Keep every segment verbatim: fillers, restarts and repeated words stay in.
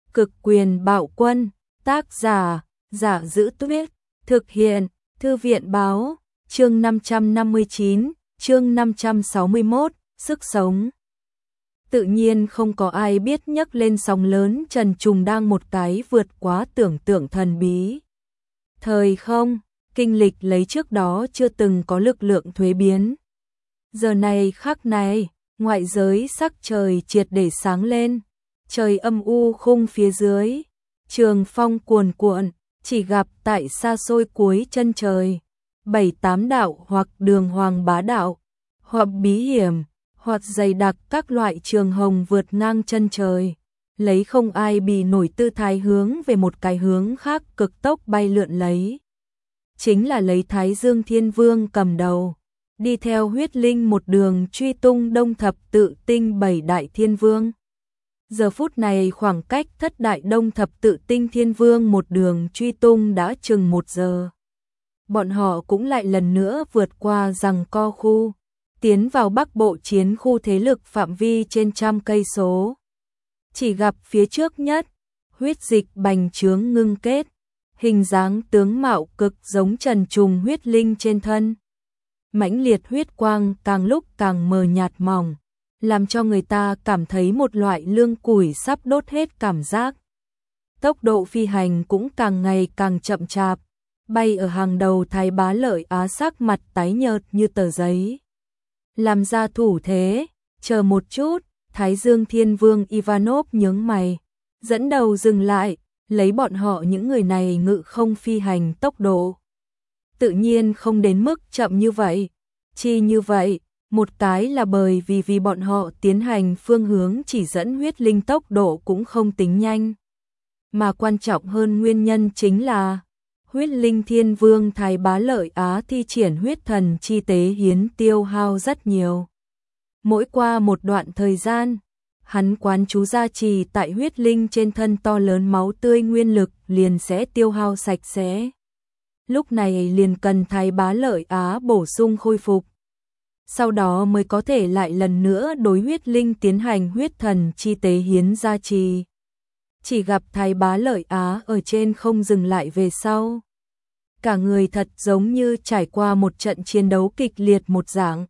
Cực quyền bạo quân, tác giả, Giả Giữ Tuyết, thực hiện, Thư viện báo, chương năm trăm năm mươi chín, chương năm trăm sáu mươi mốt, sức sống. Tự nhiên không có ai biết nhấc lên sóng lớn trần trùng đang một cái vượt quá tưởng tượng thần bí. Thời không, kinh lịch lấy trước đó chưa từng có lực lượng thuế biến. Giờ này khắc này, ngoại giới sắc trời triệt để sáng lên, trời âm u khung phía dưới, trường phong cuồn cuộn, chỉ gặp tại xa xôi cuối chân trời, bảy tám đạo hoặc đường hoàng bá đạo, hoặc bí hiểm, hoặc dày đặc các loại trường hồng vượt ngang chân trời, lấy không ai bì nổi tư thái hướng về một cái hướng khác cực tốc bay lượn lấy. Chính là lấy Thái Dương Thiên Vương cầm đầu, đi theo huyết linh một đường truy tung đông thập tự tinh bảy đại thiên vương. Giờ phút này khoảng cách thất đại đông thập tự tinh thiên vương một đường truy tung đã chừng một giờ. Bọn họ cũng lại lần nữa vượt qua giằng co khu, tiến vào bắc bộ chiến khu thế lực phạm vi trên trăm cây số. Chỉ gặp phía trước nhất, huyết dịch bành trướng ngưng kết, hình dáng tướng mạo cực giống trần trùng huyết linh trên thân. Mãnh liệt huyết quang càng lúc càng mờ nhạt mỏng, làm cho người ta cảm thấy một loại lương củi sắp đốt hết cảm giác. Tốc độ phi hành cũng càng ngày càng chậm chạp, bay ở hàng đầu Thái Bá Lợi Á sắc mặt tái nhợt như tờ giấy. Làm ra thủ thế, chờ một chút, Thái Dương Thiên Vương Ivanov nhướng mày, dẫn đầu dừng lại, lấy bọn họ những người này ngự không phi hành tốc độ. Tự nhiên không đến mức chậm như vậy, chi như vậy, một cái là bởi vì vì bọn họ tiến hành phương hướng chỉ dẫn huyết linh tốc độ cũng không tính nhanh. Mà quan trọng hơn nguyên nhân chính là huyết linh thiên vương Thái Bá Lợi Á thi triển huyết thần chi tế hiến tiêu hao rất nhiều. Mỗi qua một đoạn thời gian, hắn quán chú gia trì tại huyết linh trên thân to lớn máu tươi nguyên lực liền sẽ tiêu hao sạch sẽ. Lúc này liền cần Thái Bá Lợi Á bổ sung khôi phục. Sau đó mới có thể lại lần nữa đối huyết linh tiến hành huyết thần chi tế hiến gia trì. Chỉ gặp Thái Bá Lợi Á ở trên không dừng lại về sau. Cả người thật giống như trải qua một trận chiến đấu kịch liệt một dạng.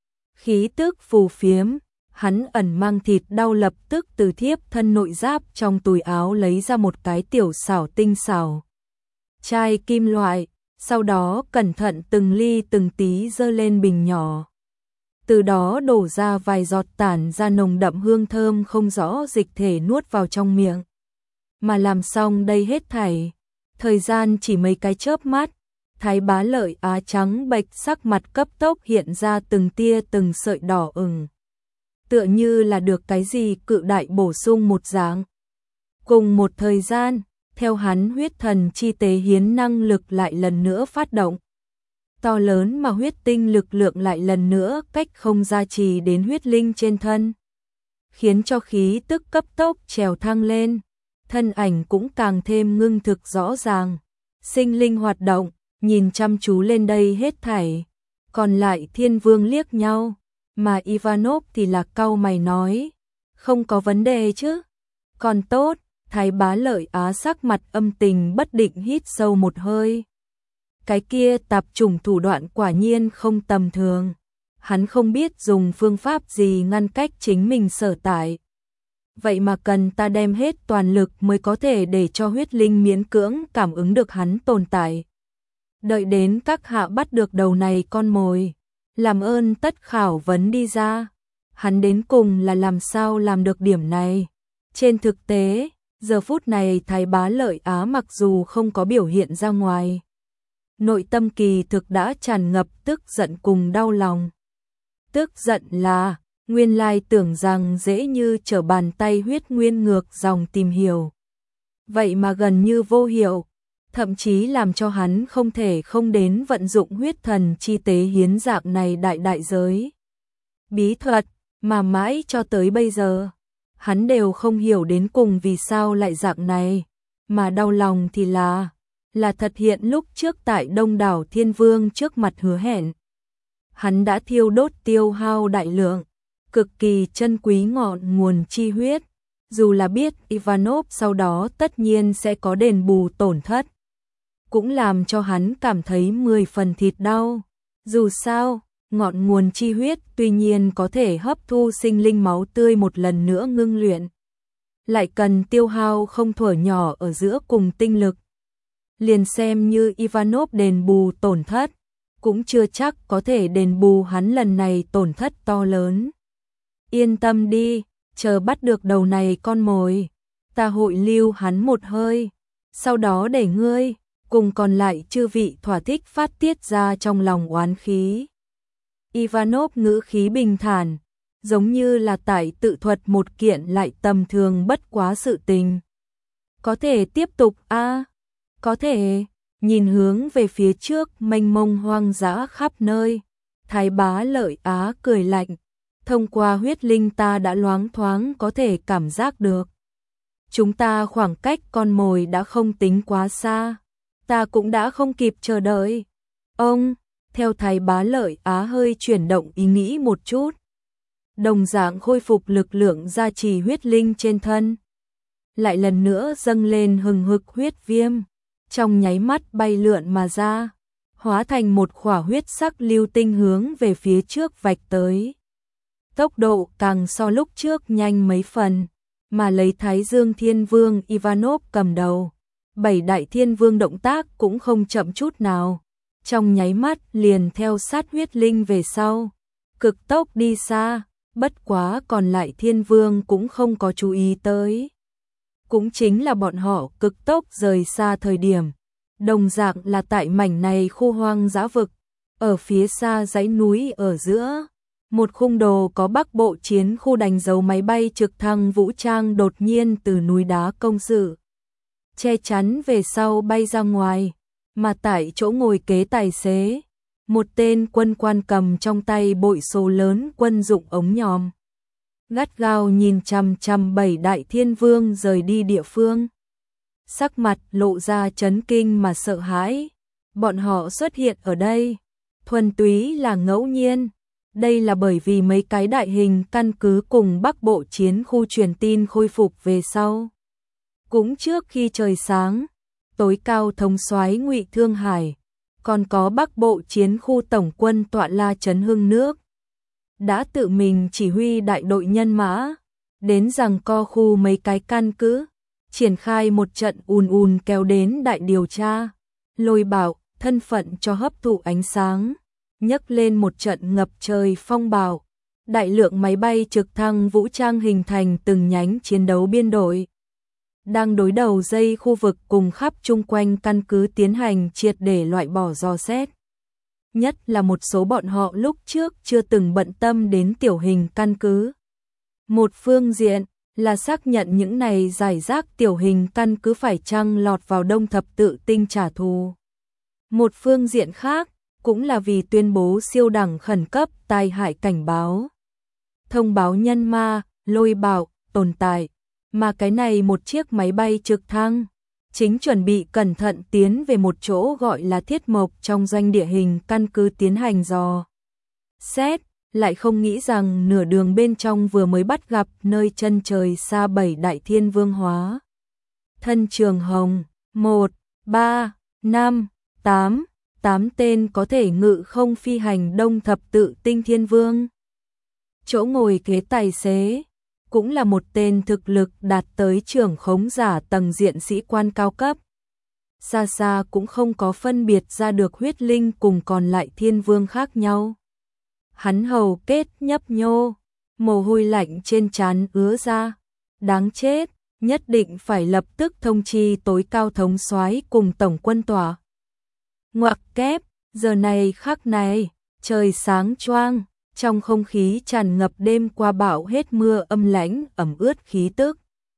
Khí tức phù phiếm, hắn ẩn mang thịt đau lập tức từ thiếp thân nội giáp trong túi áo lấy ra một cái tiểu xảo tinh xảo chai kim loại, sau đó cẩn thận từng ly từng tí dơ lên bình nhỏ. Từ đó đổ ra vài giọt tản ra nồng đậm hương thơm không rõ dịch thể nuốt vào trong miệng. Mà làm xong đây hết thảy, thời gian chỉ mấy cái chớp mắt, Thái Bá Lợi Á trắng bệch sắc mặt cấp tốc hiện ra từng tia từng sợi đỏ ửng. Tựa như là được cái gì cự đại bổ sung một dạng. Cùng một thời gian, theo hắn huyết thần chi tế hiến năng lực lại lần nữa phát động. To lớn mà huyết tinh lực lượng lại lần nữa cách không gia trì đến huyết linh trên thân. Khiến cho khí tức cấp tốc trèo thăng lên, thân ảnh cũng càng thêm ngưng thực rõ ràng. Sinh linh hoạt động, nhìn chăm chú lên đây hết thảy. Còn lại thiên vương liếc nhau, mà Ivanov thì là cau mày nói. Không có vấn đề chứ? Còn tốt, Thái Bá Lợi Á sắc mặt âm tình bất định hít sâu một hơi. Cái kia tạp chủng thủ đoạn quả nhiên không tầm thường. Hắn không biết dùng phương pháp gì ngăn cách chính mình sở tại. Vậy mà cần ta đem hết toàn lực mới có thể để cho huyết linh miễn cưỡng cảm ứng được hắn tồn tại. Đợi đến các hạ bắt được đầu này con mồi, làm ơn tất khảo vấn đi ra. Hắn đến cùng là làm sao làm được điểm này. Trên thực tế, giờ phút này Thái Bá Lợi Á mặc dù không có biểu hiện ra ngoài, nội tâm kỳ thực đã tràn ngập tức giận cùng đau lòng. Tức giận là, nguyên lai tưởng rằng dễ như trở bàn tay huyết nguyên ngược dòng tìm hiểu. Vậy mà gần như vô hiệu, thậm chí làm cho hắn không thể không đến vận dụng huyết thần chi tế hiến dạng này đại đại giới. Bí thuật, mà mãi cho tới bây giờ, hắn đều không hiểu đến cùng vì sao lại dạng này, mà đau lòng thì là, là thật hiện lúc trước tại Đông đảo Thiên Vương trước mặt hứa hẹn. Hắn đã thiêu đốt tiêu hao đại lượng, cực kỳ chân quý ngọn nguồn chi huyết, dù là biết Ivanov sau đó tất nhiên sẽ có đền bù tổn thất, cũng làm cho hắn cảm thấy mười phần thịt đau. Dù sao, ngọn nguồn chi huyết tuy nhiên có thể hấp thu sinh linh máu tươi một lần nữa ngưng luyện, lại cần tiêu hao không thuở nhỏ ở giữa cùng tinh lực. Liền xem như Ivanov đền bù tổn thất, cũng chưa chắc có thể đền bù hắn lần này tổn thất to lớn. Yên tâm đi, chờ bắt được đầu này con mồi, ta hội lưu hắn một hơi, sau đó để ngươi cùng còn lại chư vị thỏa thích phát tiết ra trong lòng oán khí. Ivanov ngữ khí bình thản, giống như là tại tự thuật một kiện lại tầm thường bất quá sự tình. Có thể tiếp tục a à? Có thể. Nhìn hướng về phía trước mênh mông hoang dã khắp nơi, Thái Bá Lợi Á cười lạnh, thông qua huyết linh ta đã loáng thoáng có thể cảm giác được. Chúng ta khoảng cách con mồi đã không tính quá xa, ta cũng đã không kịp chờ đợi. Ông, theo Thái Bá Lợi Á hơi chuyển động ý nghĩ một chút, đồng dạng khôi phục lực lượng gia trì huyết linh trên thân, lại lần nữa dâng lên hừng hực huyết viêm, trong nháy mắt bay lượn mà ra, hóa thành một khỏa huyết sắc lưu tinh hướng về phía trước vạch tới. Tốc độ càng so lúc trước nhanh mấy phần, mà lấy Thái Dương Thiên Vương Ivanov cầm đầu, bảy đại thiên vương động tác cũng không chậm chút nào, trong nháy mắt liền theo sát huyết linh về sau, cực tốc đi xa, bất quá còn lại thiên vương cũng không có chú ý tới. Cũng chính là bọn họ cực tốc rời xa thời điểm, đồng dạng là tại mảnh này khu hoang dã vực, ở phía xa dãy núi ở giữa, một khung đồ có Bắc Bộ chiến khu đánh dấu máy bay trực thăng vũ trang đột nhiên từ núi đá công sự che chắn về sau bay ra ngoài, mà tại chỗ ngồi kế tài xế, một tên quân quan cầm trong tay bội số lớn quân dụng ống nhòm, gắt gao nhìn chằm chằm bảy đại thiên vương rời đi địa phương. Sắc mặt lộ ra chấn kinh mà sợ hãi, bọn họ xuất hiện ở đây, thuần túy là ngẫu nhiên. Đây là bởi vì mấy cái đại hình căn cứ cùng Bắc Bộ chiến khu truyền tin khôi phục về sau. Cũng trước khi trời sáng, tối cao thống soái Ngụy Thương Hải, còn có Bắc Bộ chiến khu tổng quân tọa la Trấn Hưng Nước, đã tự mình chỉ huy đại đội nhân mã, đến giằng co khu mấy cái căn cứ, triển khai một trận ùn ùn kéo đến đại điều tra, Lôi Bảo, thân phận cho hấp thụ ánh sáng, nhấc lên một trận ngập trời phong bạo, đại lượng máy bay trực thăng vũ trang hình thành từng nhánh chiến đấu biên đội, đang đối đầu dây khu vực cùng khắp chung quanh căn cứ tiến hành triệt để loại bỏ dò xét. Nhất là một số bọn họ lúc trước chưa từng bận tâm đến tiểu hình căn cứ. Một phương diện là xác nhận những này giải rác tiểu hình căn cứ phải chăng lọt vào Đông Thập Tự Tinh trả thù. Một phương diện khác cũng là vì tuyên bố siêu đẳng khẩn cấp tai hại cảnh báo. Thông báo nhân ma, Lôi Bảo, tồn tại, mà cái này một chiếc máy bay trực thăng, chính chuẩn bị cẩn thận tiến về một chỗ gọi là Thiết Mộc trong doanh địa hình căn cứ tiến hành dò xét, lại không nghĩ rằng nửa đường bên trong vừa mới bắt gặp nơi chân trời xa bảy đại thiên vương hóa. Thân Trường Hồng, một, ba, năm, tám, tám tên có thể ngự không phi hành Đông Thập Tự Tinh thiên vương. Chỗ ngồi kế tài xế, cũng là một tên thực lực đạt tới trưởng khống giả tầng diện sĩ quan cao cấp. Xa xa cũng không có phân biệt ra được huyết linh cùng còn lại thiên vương khác nhau. Hắn hầu kết nhấp nhô, mồ hôi lạnh trên trán ứa ra. Đáng chết, nhất định phải lập tức thông chi tối cao thống soái cùng tổng quân tòa. Ngoặc kép, giờ này khắc này, trời sáng choang, trong không khí tràn ngập đêm qua bão hết mưa âm lãnh ẩm ướt khí tức.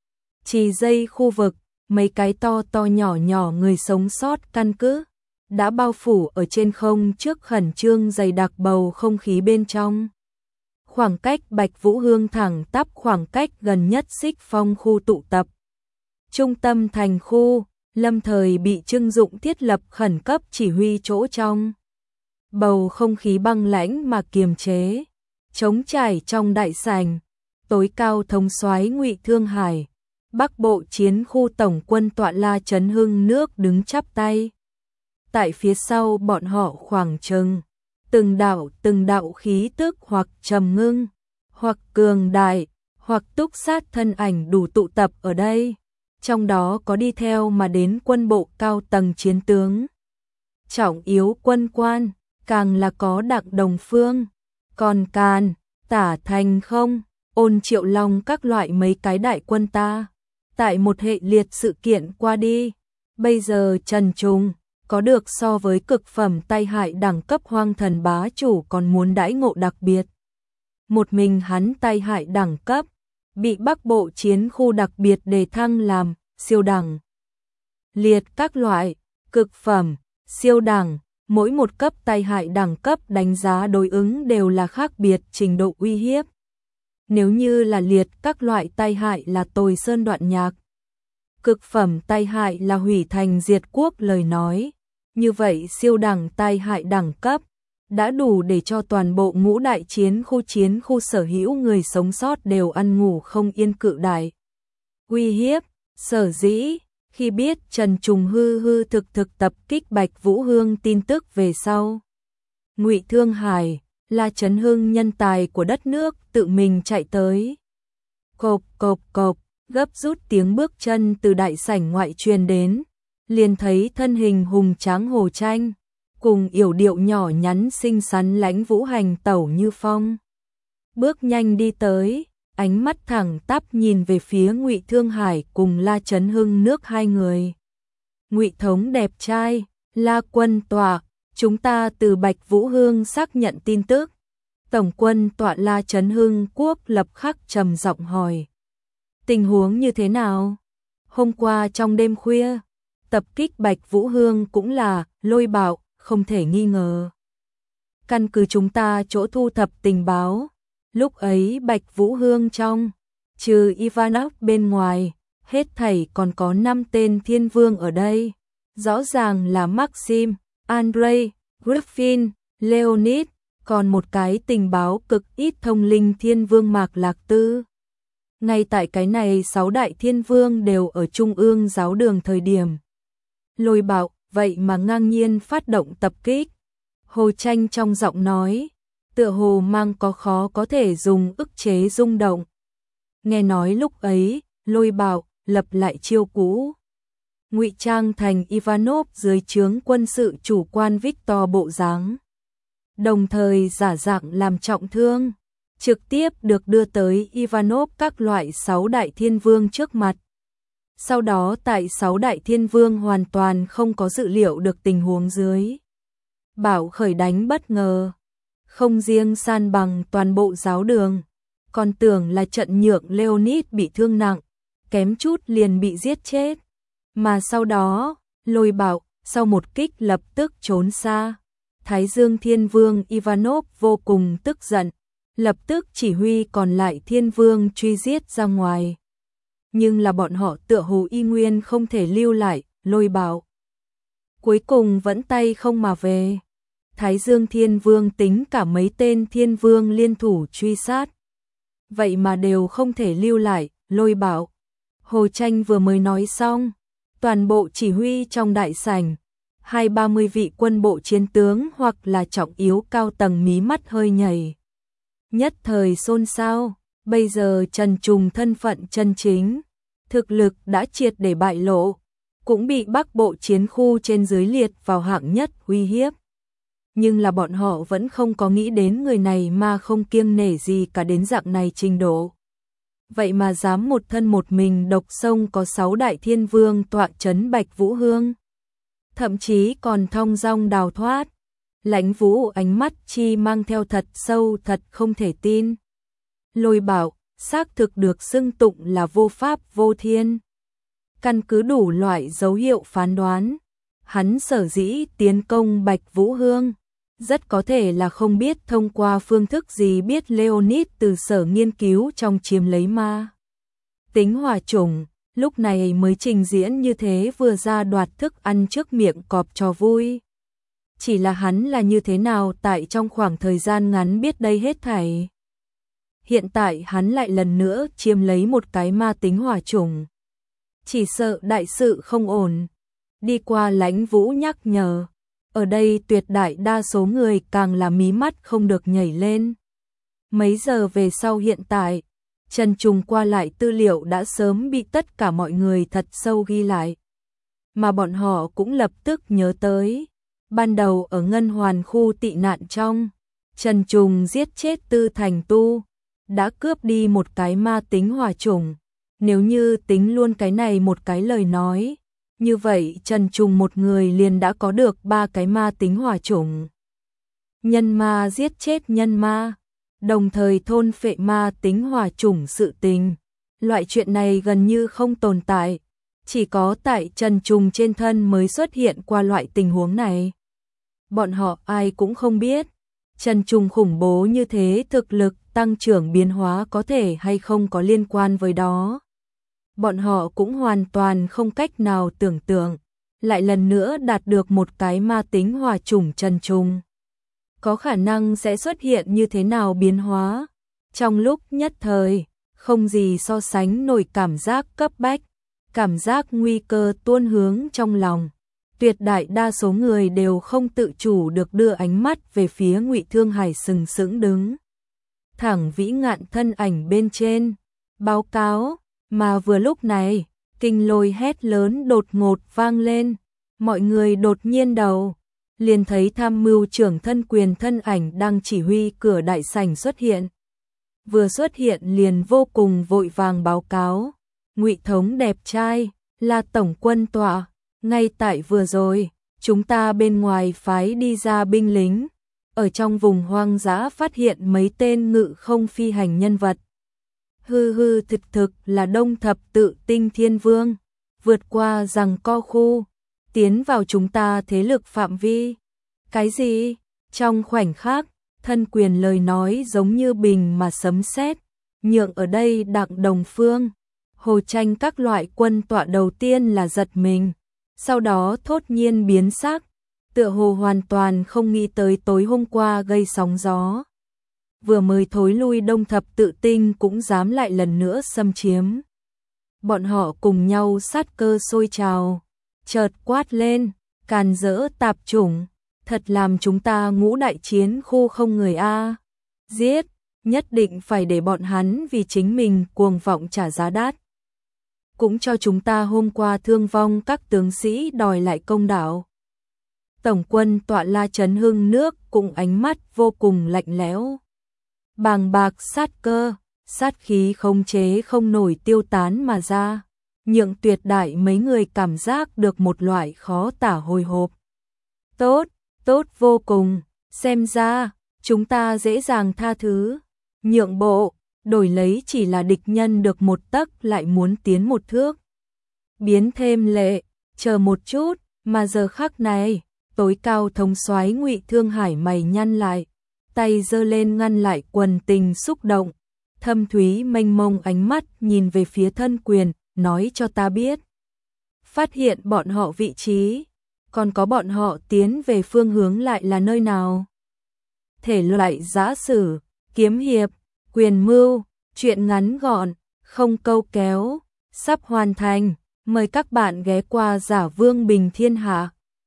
Chỉ dây khu vực, mấy cái to to nhỏ nhỏ người sống sót căn cứ, đã bao phủ ở trên không trước khẩn trương dày đặc bầu không khí bên trong. Khoảng cách Bạch Vũ Hương thẳng tắp khoảng cách gần nhất Xích Phong khu tụ tập. Trung tâm thành khu, lâm thời bị trưng dụng thiết lập khẩn cấp chỉ huy chỗ trong. Bầu không khí băng lãnh mà kiềm chế, trống trải trong đại sảnh, tối cao thống soái Ngụy Thương Hải, Bắc Bộ chiến khu tổng quân tọa La Chấn Hưng nước đứng chắp tay. Tại phía sau bọn họ khoảng chừng từng đạo từng đạo khí tức hoặc trầm ngưng, hoặc cường đại, hoặc túc sát thân ảnh đủ tụ tập ở đây. Trong đó có đi theo mà đến quân bộ cao tầng chiến tướng, trọng yếu quân quan, càng là có Đặng Đồng Phương, còn Càn, Tả Thành Không, Ôn Triệu Long các loại mấy cái đại quân ta. Tại một hệ liệt sự kiện qua đi, bây giờ Trần Trùng có được so với cực phẩm tai hại đẳng cấp hoang thần bá chủ còn muốn đãi ngộ đặc biệt. Một mình hắn tai hại đẳng cấp, bị Bắc Bộ chiến khu đặc biệt đề thăng làm siêu đẳng. Liệt các loại, cực phẩm, siêu đẳng, mỗi một cấp tai hại đẳng cấp đánh giá đối ứng đều là khác biệt trình độ uy hiếp. Nếu như là liệt các loại tai hại là tồi sơn đoạn nhạc, cực phẩm tai hại là hủy thành diệt quốc lời nói, như vậy siêu đẳng tai hại đẳng cấp đã đủ để cho toàn bộ ngũ đại chiến khu chiến khu sở hữu người sống sót đều ăn ngủ không yên cự đại uy hiếp. Sở dĩ khi biết Trần Trùng hư hư thực thực tập kích Bạch Vũ Hương tin tức về sau, Ngụy Thương Hải, La Chấn Hưng nhân tài của đất nước tự mình chạy tới. Cộp cộp cộp, gấp rút tiếng bước chân từ đại sảnh ngoại truyền đến, liền thấy thân hình hùng tráng Hồ Tranh cùng yểu điệu nhỏ nhắn xinh xắn Lãnh Vũ hành tẩu như phong, bước nhanh đi tới, ánh mắt thẳng tắp nhìn về phía Ngụy Thương Hải cùng La Chấn Hưng nước hai người. Ngụy thống đẹp trai, La quân tọa, chúng ta từ Bạch Vũ Hương xác nhận tin tức. Tổng quân tọa La Chấn Hưng quốc lập khắc trầm giọng hỏi. Tình huống như thế nào? Hôm qua trong đêm khuya, tập kích Bạch Vũ Hương cũng là lôi bạo, không thể nghi ngờ. Căn cứ chúng ta chỗ thu thập tình báo, lúc ấy Bạch Vũ Hương trong, trừ Ivanov bên ngoài, hết thảy còn có năm tên thiên vương ở đây. Rõ ràng là Maxim, Andrei, Griffin, Leonid, còn một cái tình báo cực ít thông linh thiên vương Mạc Lạc Tư. Ngay tại cái này sáu đại thiên vương đều ở trung ương giáo đường thời điểm. Lôi bạo, vậy mà ngang nhiên phát động tập kích. Hồ Tranh trong giọng nói, tựa hồ mang có khó có thể dùng ức chế rung động. Nghe nói lúc ấy, lôi bạo, lập lại chiêu cũ. Ngụy trang thành Ivanov dưới trướng quân sự chủ quan Victor bộ dáng. Đồng thời giả dạng làm trọng thương, trực tiếp được đưa tới Ivanov các loại sáu đại thiên vương trước mặt. Sau đó tại sáu đại thiên vương hoàn toàn không có dự liệu được tình huống dưới, bảo khởi đánh bất ngờ, không riêng san bằng toàn bộ giáo đường, còn tưởng là trận nhượng Leonid bị thương nặng, kém chút liền bị giết chết. Mà sau đó, lôi bạo, sau một kích lập tức trốn xa. Thái Dương Thiên Vương Ivanov vô cùng tức giận, lập tức chỉ huy còn lại Thiên Vương truy giết ra ngoài. Nhưng là bọn họ tựa hồ y nguyên không thể lưu lại, lôi bạo. Cuối cùng vẫn tay không mà về. Thái Dương Thiên Vương tính cả mấy tên Thiên Vương liên thủ truy sát. Vậy mà đều không thể lưu lại, lôi bạo. Hồ Tranh vừa mới nói xong, toàn bộ chỉ huy trong đại sảnh, hai ba mươi vị quân bộ chiến tướng hoặc là trọng yếu cao tầng mí mắt hơi nhảy. Nhất thời xôn xao, bây giờ Trần Trùng thân phận chân chính, thực lực đã triệt để bại lộ, cũng bị Bắc Bộ chiến khu trên dưới liệt vào hạng nhất uy hiếp. Nhưng là bọn họ vẫn không có nghĩ đến người này mà không kiêng nể gì cả đến dạng này trình độ. Vậy mà dám một thân một mình độc sông có sáu đại thiên vương tọa trấn Bạch Vũ Hương. Thậm chí còn thong dong đào thoát. Lãnh Vũ ánh mắt chi mang theo thật sâu thật không thể tin. Lôi bảo, xác thực được xưng tụng là vô pháp vô thiên. Căn cứ đủ loại dấu hiệu phán đoán, hắn sở dĩ tiến công Bạch Vũ Hương, rất có thể là không biết thông qua phương thức gì biết Leonid từ sở nghiên cứu trong chiếm lấy ma tính hỏa chủng, lúc này mới trình diễn như thế vừa ra đoạt thức ăn trước miệng cọp cho vui. Chỉ là hắn là như thế nào tại trong khoảng thời gian ngắn biết đây hết thảy. hiện tại hắn lại lần nữa chiếm lấy một cái ma tính hỏa chủng. Chỉ sợ đại sự không ổn. Đi qua Lãnh Vũ nhắc nhở, ở đây tuyệt đại đa số người càng là mí mắt không được nhảy lên. Mấy giờ về sau hiện tại, Trần Trùng qua lại tư liệu đã sớm bị tất cả mọi người thật sâu ghi lại. Mà bọn họ cũng lập tức nhớ tới. Ban đầu ở Ngân Hoàn khu tị nạn trong, Trần Trùng giết chết Tư Thành Tu, đã cướp đi một cái ma tính hỏa chủng. Nếu như tính luôn cái này một cái lời nói, như vậy Trần Trùng một người liền đã có được ba cái ma tính hỏa chủng. Nhân ma giết chết nhân ma, đồng thời thôn phệ ma tính hỏa chủng sự tình. Loại chuyện này gần như không tồn tại, chỉ có tại Trần Trùng trên thân mới xuất hiện qua loại tình huống này. Bọn họ ai cũng không biết, Trần Trùng khủng bố như thế thực lực tăng trưởng biến hóa có thể hay không có liên quan với đó. Bọn họ cũng hoàn toàn không cách nào tưởng tượng, lại lần nữa đạt được một cái ma tính hỏa chủng Trần Trùng. Có khả năng sẽ xuất hiện như thế nào biến hóa. Trong lúc nhất thời, không gì so sánh nổi cảm giác cấp bách, cảm giác nguy cơ tuôn hướng trong lòng. Tuyệt đại đa số người đều không tự chủ được đưa ánh mắt về phía Ngụy Thương Hải sừng sững đứng thẳng vĩ ngạn thân ảnh bên trên. Báo cáo, mà vừa lúc này, kinh lôi hét lớn đột ngột vang lên. Mọi người đột nhiên đầu, liền thấy tham mưu trưởng Thân Quyền thân ảnh đang chỉ huy cửa đại sảnh xuất hiện. Vừa xuất hiện liền vô cùng vội vàng báo cáo. Ngụy thống đẹp trai, là tổng quân tọa. Ngay tại vừa rồi, chúng ta bên ngoài phái đi ra binh lính, ở trong vùng hoang dã phát hiện mấy tên ngự không phi hành nhân vật. Hư hư thực thực là Đông Thập Tự Tinh Thiên Vương, vượt qua giằng co khu, tiến vào chúng ta thế lực phạm vi. Cái gì? Trong khoảnh khắc, Thân Quyền lời nói giống như bình mà sấm sét, nhượng ở đây Đặng Đồng Phương, Hồ Tranh các loại quân tọa đầu tiên là giật mình, sau đó thốt nhiên biến sắc, tựa hồ hoàn toàn không nghĩ tới tối hôm qua gây sóng gió. Vừa mới thối lui Đông Thập Tự Tinh cũng dám lại lần nữa xâm chiếm. Bọn họ cùng nhau sát cơ sôi trào, chợt quát lên, càn rỡ tạp chủng, thật làm chúng ta Ngũ Đại Chiến khu không người a. Giết, nhất định phải để bọn hắn vì chính mình cuồng vọng trả giá đắt. Cũng cho chúng ta hôm qua thương vong các tướng sĩ đòi lại công đạo. Tổng quân tọa La Trấn Hưng nước cùng ánh mắt vô cùng lạnh lẽo. Bàng bạc sát cơ, sát khí không chế không nổi tiêu tán mà ra, nhượng tuyệt đại mấy người cảm giác được một loại khó tả hồi hộp. Tốt, tốt vô cùng, xem ra, chúng ta dễ dàng tha thứ, nhượng bộ, đổi lấy chỉ là địch nhân được một tấc lại muốn tiến một thước. Biến thêm lệ, chờ một chút, mà giờ khắc này, tối cao thống soái Ngụy Thương Hải mày nhăn lại, tay giơ lên ngăn lại quần tình xúc động, thâm thúy mênh mông ánh mắt nhìn về phía Thân Quyền, nói cho ta biết. Phát hiện bọn họ vị trí, còn có bọn họ tiến về phương hướng lại là nơi nào? Thể loại giã sử, kiếm hiệp, quyền mưu, truyện ngắn gọn, không câu kéo, sắp hoàn thành, mời các bạn ghé qua Giả Vương Bình Thiên Hạ.